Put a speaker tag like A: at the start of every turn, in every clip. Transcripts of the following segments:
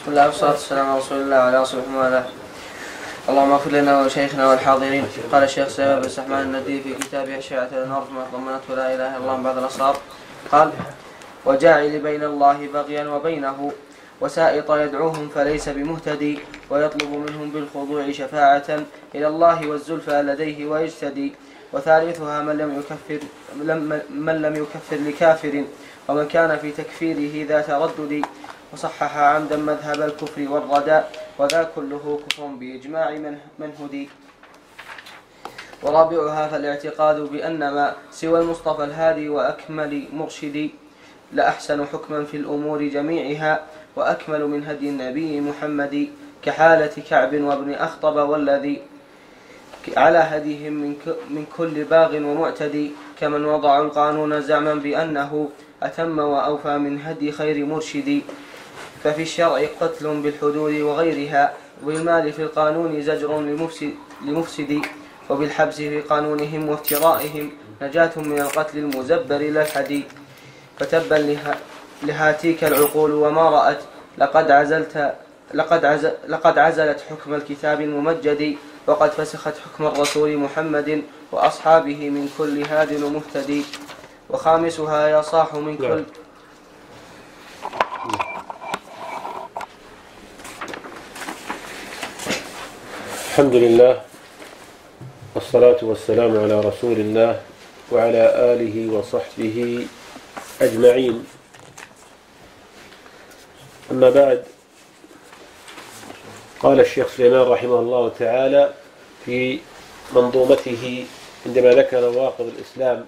A: بسم الله والصلاة والسلام على رسول الله وعلى آله وصحبه. اللهم اغفر لنا ولشيخنا والحاضرين. قال الشيخ سليمان بن سحمان الندي في كتابه أشعة الأنوار ما ضمنته لا إله إلا الله بعد الأصحاب قال: وجاعل بين الله بغيا وبينه وسائط يدعوهم فليس بمهتدي ويطلب منهم بالخضوع شفاعة إلى الله والزلفى لديه ويجتدي. وثالثها من لم يكفر لكافر ومن كان في تكفيره ذا تردد وصحح عمدا مذهب الكفر والردى وذا كله كفر بإجماع من هدي. ورابعها فالاعتقاد بأن ما سوى المصطفى الهادي وأكمل مرشد لأحسن حكما في الأمور جميعها وأكمل من هدي النبي محمد كحالة كعب وابن أخطب والذي على هديهم من كل باغ ومعتدي كمن وضعوا القانون زعما بأنه أتم وأوفى من هدي خير مرشد. ففي الشرع قتل بالحدود وغيرها وبالمال في القانون زجر لمفسد وبالحبس في قانونهم وافترائهم نجاة من القتل المزبر للحدي. فتبا لهاتيك العقول وما رأت لقد عزلت حكم الكتاب الممجد وقد فسخت حكم الرسول محمد وأصحابه من كل هاد ومهتدي. وخامسها يصاح من كل
B: الحمد لله والصلاة والسلام على رسول الله وعلى آله وصحبه أجمعين. أما بعد، قال الشيخ سليمان رحمه الله تعالى في منظومته عندما ذكر نواقض الإسلام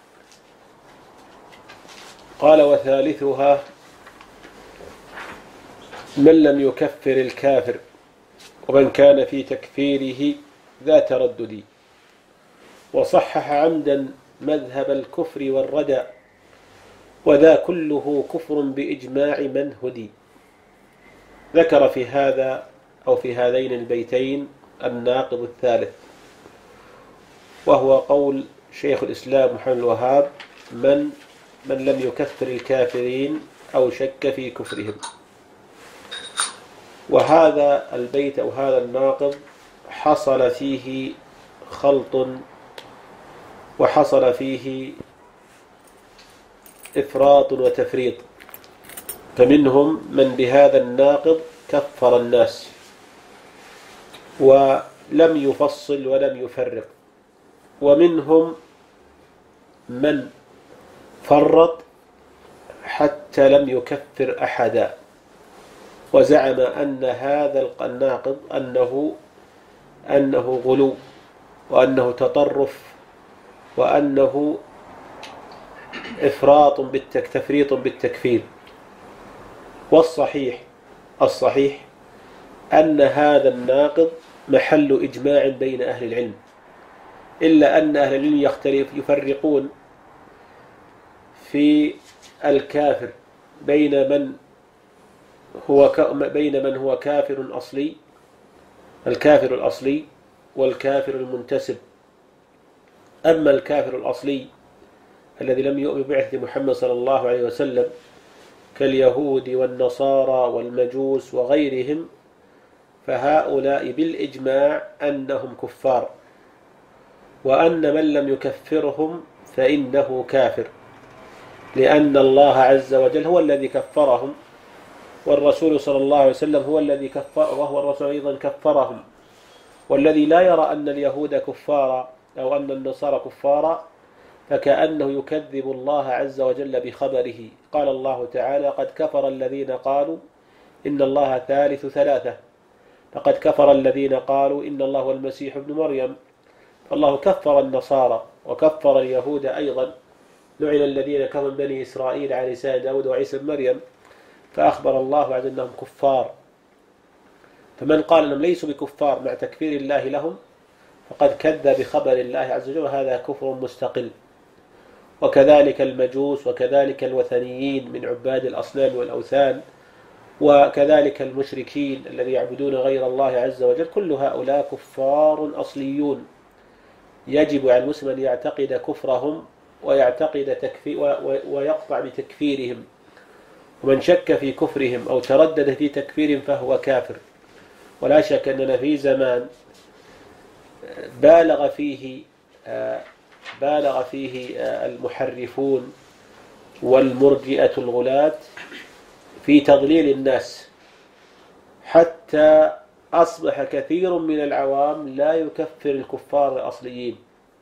B: قال: وثالثها من لم يكفر الكافر ومن كان في تكفيره ذا تردد وصحح عمدا مذهب الكفر والردى وذا كله كفر بإجماع من هدي. ذكر في هذا أو في هذين البيتين الناقض الثالث، وهو قول شيخ الإسلام محمد الوهاب: من لم يكفر الكافرين أو شك في كفرهم. وهذا البيت أو هذا الناقض حصل فيه خلط وحصل فيه إفراط وتفريط، فمنهم من بهذا الناقض كفر الناس ولم يفصل ولم يفرق، ومنهم من فرط حتى لم يكفر أحدا وزعم أن هذا الناقض أنه غلو وأنه تطرف وأنه تفريط بالتكفير. والصحيح أن هذا الناقض محل إجماع بين أهل العلم، إلا أن أهل العلم يفرقون في الكافر بين من هو كافر أصلي، الكافر الأصلي والكافر المنتسب. أما الكافر الأصلي الذي لم يؤمن ببعثة محمد صلى الله عليه وسلم كاليهود والنصارى والمجوس وغيرهم فهؤلاء بالإجماع أنهم كفار، وأن من لم يكفرهم فإنه كافر، لأن الله عز وجل هو الذي كفرهم، والرسول صلى الله عليه وسلم هو الذي كفر، وهو الرسول أيضا كفرهم. والذي لا يرى أن اليهود كفارا أو أن النصارى كفارا فكأنه يكذب الله عز وجل بخبره. قال الله تعالى: قد كفر الذين قالوا إن الله ثالث ثلاثة، لقد كفر الذين قالوا إن الله هو المسيح ابن مريم. فالله كفر النصارى وكفر اليهود أيضا، لعن الذين كفروا من بني إسرائيل على لسان داود وعيسى بن مريم، فأخبر الله عز وجل أنهم كفار. فمن قال أنهم ليسوا بكفار مع تكفير الله لهم فقد كذب بخبر الله عز وجل، وهذا كفر مستقل. وكذلك المجوس وكذلك الوثنيين من عباد الأصنام والأوثان وكذلك المشركين الذين يعبدون غير الله عز وجل، كل هؤلاء كفار أصليون، يجب على المسلم أن يعتقد كفرهم ويعتقد ويقطع بتكفيرهم. ومن شك في كفرهم أو تردد في تكفيرهم فهو كافر. ولا شك أننا في زمان بالغ فيه المحرفون والمرجئة الغلاة في تضليل الناس، حتى أصبح كثير من العوام لا يكفر الكفار الأصليين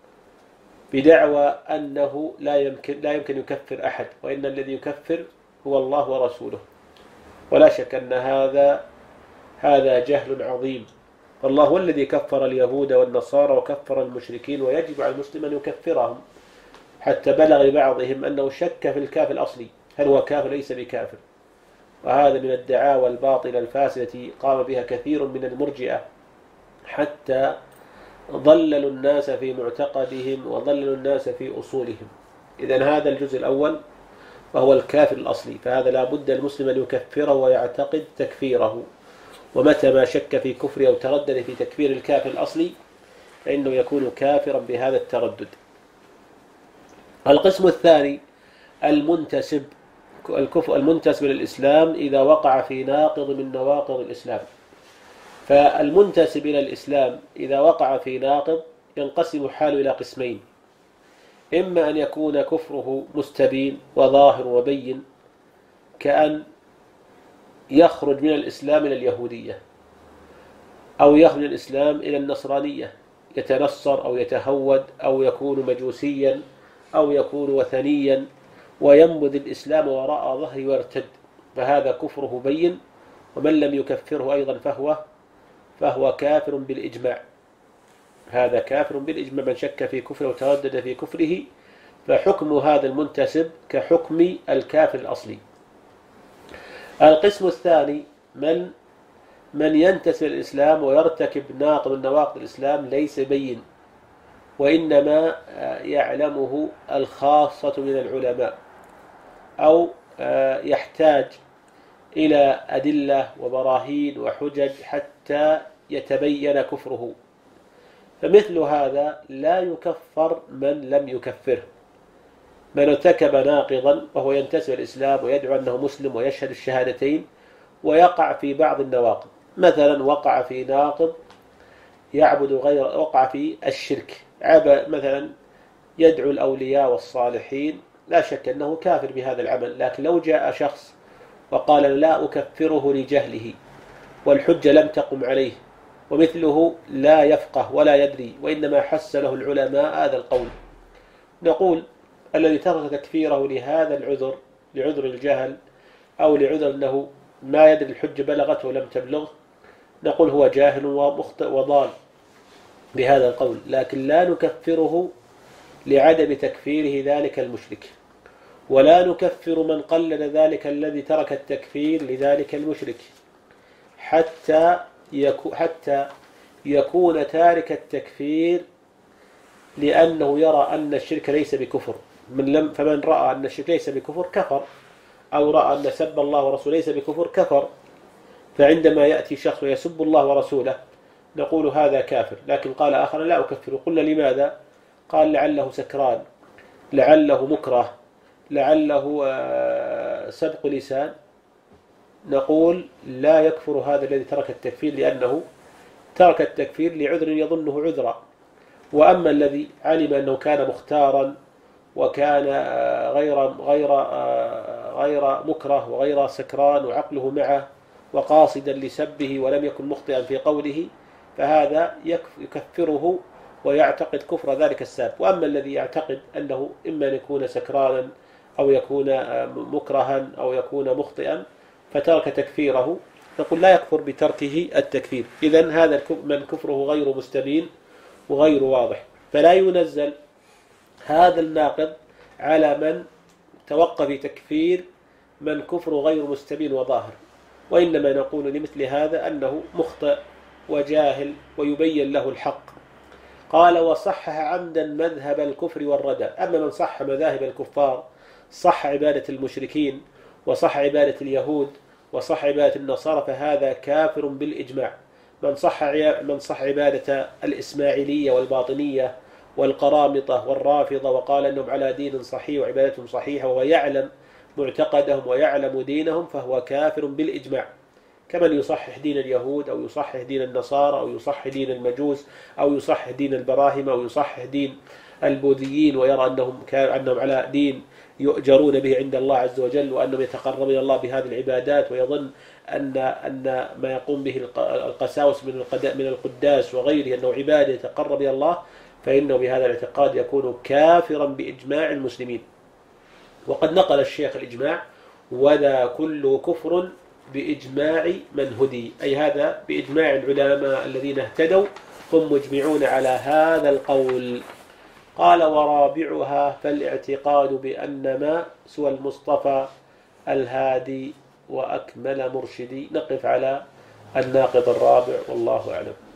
B: بدعوى أنه لا يمكن يكفر أحد، وإن الذي يكفر هو الله ورسوله. ولا شك أن هذا جهل عظيم. الله هو الذي كفر اليهود والنصارى وكفر المشركين، ويجب على المسلم أن يكفرهم، حتى بلغ لبعضهم أنه شك في الكافر الأصلي هل هو كافر ليس بكافر. وهذا من الدعاوى الباطلة الفاسدة التي قام بها كثير من المرجئة، حتى ضللوا الناس في معتقدهم وضللوا الناس في أصولهم. إذن هذا الجزء الأول وهو الكافر الأصلي، فهذا لا بد المسلم أن يكفره ويعتقد تكفيره، ومتى ما شك في كفره أو تردد في تكفير الكافر الأصلي فإنه يكون كافرا بهذا التردد. القسم الثاني المنتسب للإسلام إذا وقع في ناقض من نواقض الإسلام. فالمنتسب إلى الإسلام إذا وقع في ناقض ينقسم حاله إلى قسمين: إما أن يكون كفره مستبين وظاهر وبين، كأن يخرج من الإسلام إلى اليهودية، أو يخرج من الإسلام إلى النصرانية، يتنصر أو يتهود أو يكون مجوسيا أو يكون وثنيا وينبذ الإسلام وراء ظهره ويرتد، فهذا كفره بين. ومن لم يكفره أيضا فهو كافر بالإجماع. هذا كافر بالإجماع، من شك في كفره وتردد في كفره فحكم هذا المنتسب كحكم الكافر الأصلي. القسم الثاني من ينتسب الإسلام ويرتكب ناقض من نواقض الإسلام ليس بين، وإنما يعلمه الخاصة من العلماء، أو يحتاج إلى أدلة وبراهين وحجج حتى يتبين كفره، فمثل هذا لا يكفر من لم يكفره. من ارتكب ناقضا وهو ينتسب الإسلام ويدعو أنه مسلم ويشهد الشهادتين ويقع في بعض النواقض، مثلا وقع في ناقض وقع في الشرك، مثلا يدعو الأولياء والصالحين، لا شك أنه كافر بهذا العمل. لكن لو جاء شخص وقال لا أكفره لجهله والحجة لم تقم عليه، ومثله لا يفقه ولا يدري وإنما حس له العلماء هذا القول، نقول الذي ترك تكفيره لهذا العذر، لعذر الجهل أو لعذر أنه ما يدري الحجة بلغته ولم تبلغ، نقول هو جاهل ومخطئ وضال بهذا القول، لكن لا نكفره لعدم تكفيره ذلك المشرك، ولا نكفر من قلد ذلك الذي ترك التكفير لذلك المشرك، حتى يكون تارك التكفير لأنه يرى أن الشرك ليس بكفر. فمن رأى أن الشرك ليس بكفر كفر، أو رأى أن سب الله ورسوله ليس بكفر كفر. فعندما يأتي شخص ويسب الله ورسوله نقول هذا كافر، لكن قال آخر لا أكفر. قلنا لماذا؟ قال لعله سكران، لعله مكره، لعله سبق لسان. نقول لا يكفر هذا الذي ترك التكفير لأنه ترك التكفير لعذر يظنه عذرا. وأما الذي علم أنه كان مختارا وكان غير مكره وغير سكران وعقله معه وقاصدا لسبه ولم يكن مخطئا في قوله، فهذا يكفره ويعتقد كفر ذلك الساب. وأما الذي يعتقد أنه إما أن يكون سكرانا أو يكون مكرها أو يكون مخطئا فترك تكفيره، نقول لا يكفر بتركه التكفير. إذن هذا من كفره غير مستبين وغير واضح، فلا ينزل هذا الناقض على من توقف في تكفير من كفره غير مستبين وظاهر، وإنما نقول لمثل هذا أنه مخطئ وجاهل ويبين له الحق. قال وصحح عمدا مذهب الكفر والردى. أما من صح مذاهب الكفار، صح عبادة المشركين وصح عبادة اليهود وصح عبادة النصارى، فهذا كافر بالإجماع. من صح عبادة الإسماعيلية والباطنية والقرامطة والرافضة وقال أنهم على دين صحيح وعبادتهم صحيحة، وهو يعلم معتقدهم ويعلم دينهم فهو كافر بالإجماع، كمن يصحح دين اليهود أو يصحح دين النصارى أو يصحح دين المجوس أو يصحح دين البراهمة أو يصحح دين البوذيين ويرى أنهم على دين يؤجرون به عند الله عز وجل، وأنهم يتقربون إلى الله بهذه العبادات، ويظن أن ما يقوم به القساوس من القداس وغيره أنه عبادة يتقرب إلى الله، فإنه بهذا الاعتقاد يكون كافرا بإجماع المسلمين. وقد نقل الشيخ الإجماع: وذا كل كفر بإجماع من هدي، أي هذا بإجماع العلماء الذين اهتدوا هم مجمعون على هذا القول. قال: ورابعها فالاعتقاد بأن ما سوى المصطفى الهادي وأكمل مرشدي. نقف على الناقض الرابع، والله أعلم.